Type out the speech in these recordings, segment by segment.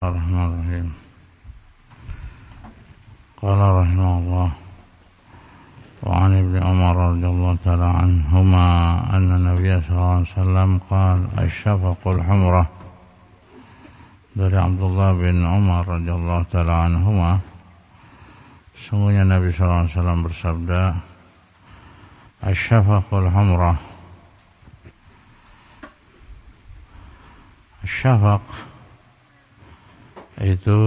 Bismillahirrahmanirrahim. Qala rahimahullah wa 'an ibni Umar radhiyallahu ta'ala anhuma anna Nabiy sallallahu alaihi wasallam qala asy-syafaqul humrah. Dari Abdullah bin Umar radhiyallahu ta'ala anhuma, sungguhnya Nabi sallallahu alaihi wasallam bersabda, asy-syafaqul humrah. Syafaq itu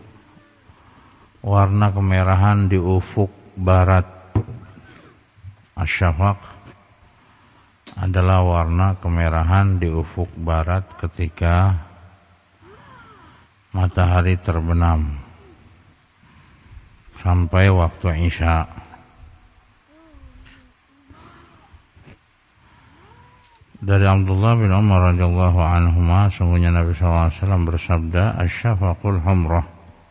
warna kemerahan di ufuk barat. Asy-syafaq adalah warna kemerahan di ufuk barat ketika matahari terbenam sampai waktu Isya. Dari Abdullah bin Umar radhiyallahu anhuma, sungguhnya Nabi sallallahu alaihi wasallam bersabda, asy-syafaqul humrah.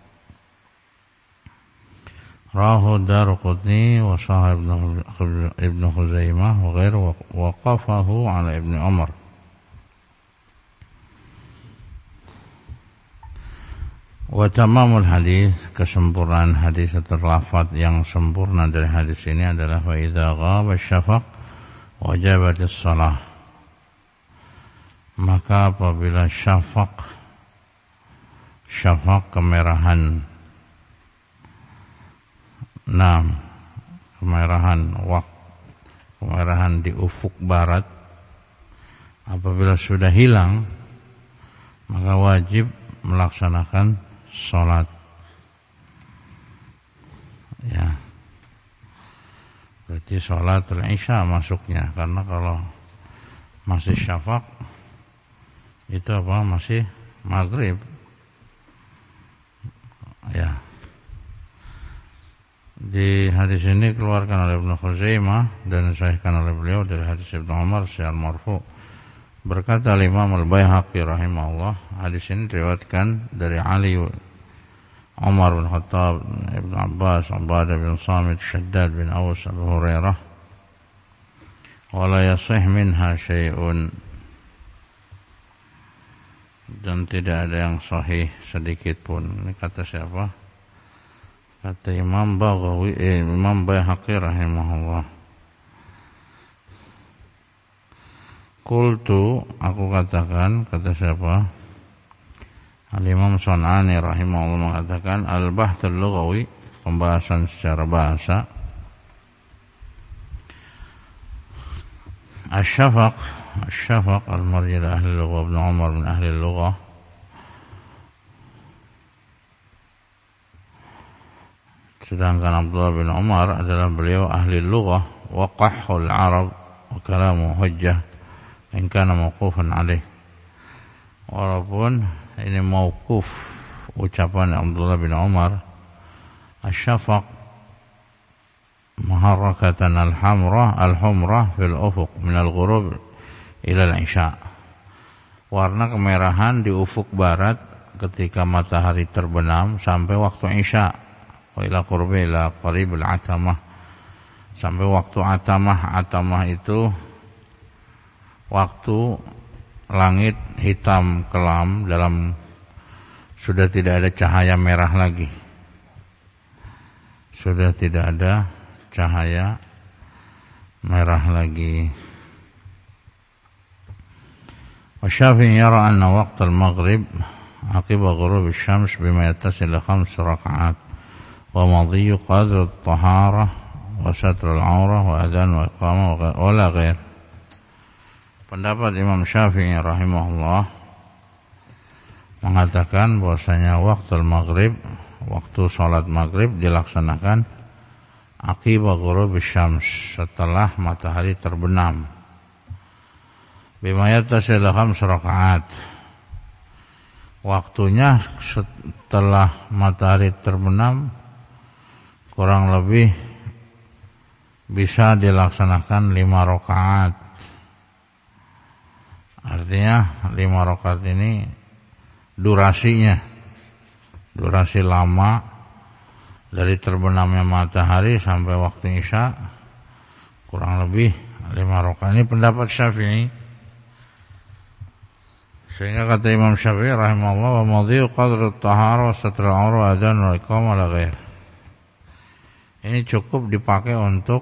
Rahu Daruqutni wa Sahih Ibn Khuzaimah wa ghairu waqafahu ala Ibn Umar. Wa tamamul hadis, kesempurnaan hadis atau lafaz yang sempurna dari hadis ini adalah wa idza ghaba asy-syafaq wajabatis shalah. Maka apabila syafaq kemerahan, kemerahan di ufuk barat, apabila sudah hilang, maka wajib melaksanakan sholat. Ya, berarti sholatul Isya masuknya, karena kalau masih syafaq itu masih maghrib. Ya, di hadis ini keluarkan oleh Ibn Khuzaimah dan disahihkan oleh beliau dari hadis Ibn Umar secara marfu. Berkata Imam Al-Baihaqi rahimahullah, hadis ini diriwayatkan dari Ali, Umar bin Khattab, Ibn Abbas, Ubadah bin Samit, Shaddad bin Aus, Abu Hurairah. Wala yasih minha syai'un, dan tidak ada yang sahih sedikit pun. Ini kata siapa? Kata Imam Baihaqi rahimahullah. Qultu, aku katakan, kata siapa? Al-Imam Sun'ani rahimahullah mengatakan, al-bahthul lughawi, pembahasan secara bahasa. Asy-syafaq al-marji li ahli lughah, Ibn Umar min ahli lughah. Sedangkan Abdullah bin Umar adalah beliau ahli lughah, wa qahhul arab wa kalamu hujjah in kana mauqufan alaih. Walaupun ini mauquf ucapan Abdullah bin Umar, asy-syafaq muharrakatan al-humrah fil ufuq min al-ghurub ila al-isya. Warna kemerahan di ufuk barat ketika matahari terbenam sampai waktu Isya. Wa ila qurbi ila qaribul atamah, sampai waktu atamah. Atamah itu waktu langit hitam kelam, dalam sudah tidak ada cahaya merah lagi. Sudah tidak ada cahaya merah lagi. Wasyafi'i yara anna waqtal maghrib aqiba ghurub asy-syams bima yattasil 5 raka'at wa madhi qadr at-taharah wa satr al-'aurah wa adhan wa iqamah wa la ghair. Pendapat Imam Syafi'i rahimahullah mengatakan bahwasanya waktu maghrib, waktu salat maghrib dilaksanakan aqiba ghurub asy-syams, setelah matahari terbenam. Bima yattasil 5 raka'at, waktunya setelah matahari terbenam kurang lebih bisa dilaksanakan 5 rakaat. Artinya 5 rakaat ini durasinya, durasi lama dari terbenamnya matahari sampai waktu Isya kurang lebih 5 rakaat. Ini pendapat Syafi'i. Sehingga kata Imam Syafi'i rahimahullah, wa madhi'u qadru at-tahara wa satrul awra adzan wa iqamah la ghair. Ini cukup dipakai untuk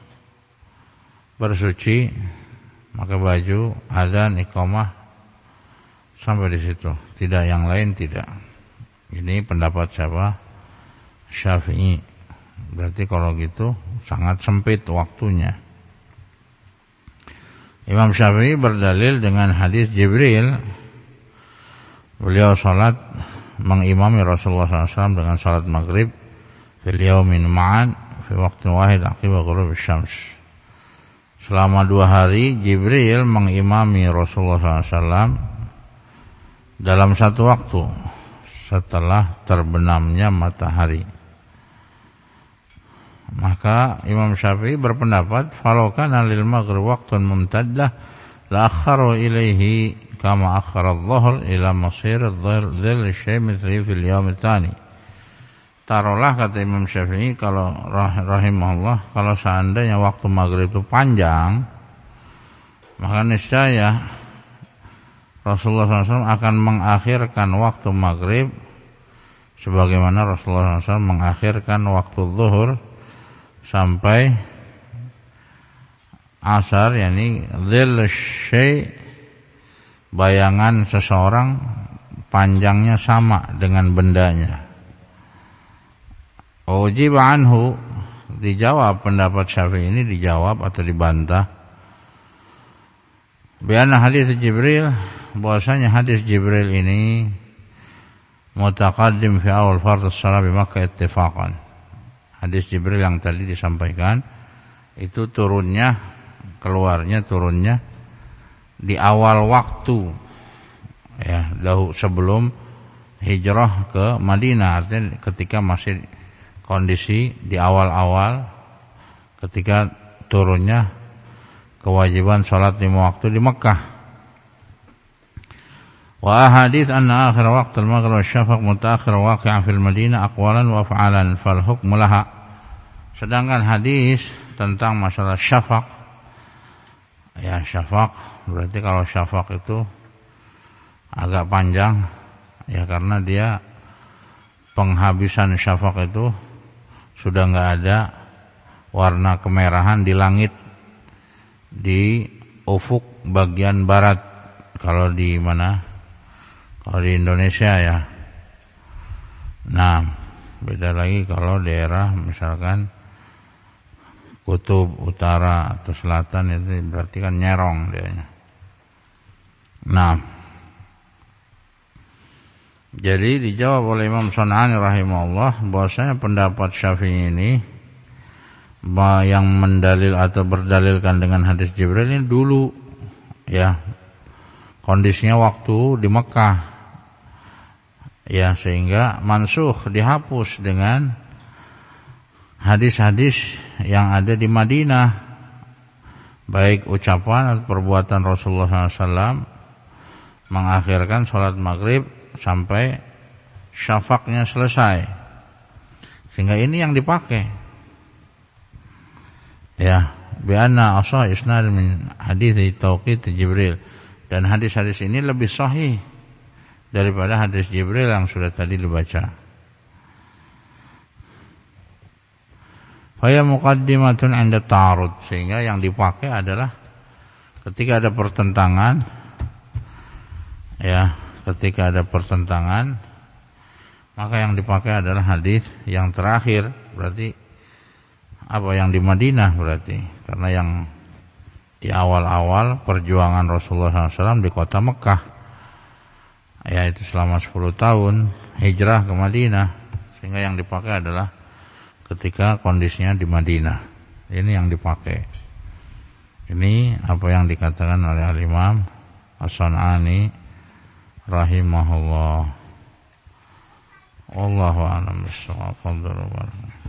bersuci, pakai baju, adzan, iqamah, sampai di situ. Tidak yang lain tidak. Ini pendapat siapa? Syafi'i. Berarti kalau gitu sangat sempit waktunya. Imam Syafi'i berdalil dengan hadis Jibril. Beliau salat mengimami Rasulullah SAW dengan salat maghrib fil yaumin ma'an fi waqtin wahid aqiba ghurub syams. Selama 2 hari Jibril mengimami Rasulullah SAW dalam satu waktu setelah terbenamnya matahari. Maka Imam Syafi'i berpendapat, falau kana lil maghrib waqtun mumtaddah la akharu ilaihi kama akhara adh-dhuhr ila masir adh-dhill syai' mithli fil yawm ats-tsani. Taruhlah, kata Imam Syafi'i, kalau rahimahullah, kalau seandainya waktu maghrib itu panjang, maka niscaya Rasulullah SAW akan mengakhirkan waktu maghrib sebagaimana Rasulullah SAW mengakhirkan waktu zuhur sampai asar, yakni dhill syai', bayangan seseorang panjangnya sama dengan bendanya. Ujib anhu, dijawab pendapat Syafi'i ini, dijawab atau dibantah. Bi'anna hadis Jibril, bahwasanya hadis Jibril ini mutaqaddim fi awal fardhu shalah bi Makkah ittifaqan. Hadis Jibril yang tadi disampaikan itu turunnya di awal waktu, ya, sebelum hijrah ke Madinah, artinya ketika masih kondisi di awal-awal, ketika turunnya kewajiban salat 5 waktu di Mekah. Wa ahadits anna akhir waqt al-maghrib wa syafaq mutaakhir waqi'an fil Madinah aqwalan wa af'alan fal hukmu laha. Sedangkan hadis tentang masalah syafaq, ya, syafaq berarti kalau syafaq itu agak panjang, ya, karena dia penghabisan syafaq itu sudah enggak ada warna kemerahan di langit di ufuk bagian barat. Kalau di mana? Kalau di Indonesia, ya. Nah, beda lagi kalau daerah misalkan kutub utara atau selatan, itu berarti kan nyerong dia. Nah, jadi dijawab oleh Imam Sun'ani rahimahullah bahwasanya pendapat Syafi'i ini yang mendalil atau berdalilkan dengan hadis Jibril ini dulu, ya, kondisinya waktu di Mekah, ya, sehingga mansukh, dihapus dengan hadis-hadis yang ada di Madinah, baik ucapan atau perbuatan Rasulullah SAW mengakhirkan sholat maghrib sampai syafaqnya selesai, sehingga ini yang dipakai, ya, bi'anna asah isnad min hadis tauqit Jibril, dan hadis-hadis ini lebih sahih daripada hadis Jibril yang sudah tadi dibaca. Faya muqaddimatun 'inda ta'arud, sehingga yang dipakai adalah ketika ada pertentangan, ya, ketika ada pertentangan, maka yang dipakai adalah hadis yang terakhir, berarti apa, yang di Madinah berarti, karena yang di awal-awal perjuangan Rasulullah SAW di kota Mekah, yaitu selama 10 tahun hijrah ke Madinah, sehingga yang dipakai adalah ketika kondisinya di Madinah. Ini yang dipakai. Ini apa yang dikatakan oleh Al-Imam As-Sun'ani rahimahullah. Wallahu a'lam bishawab.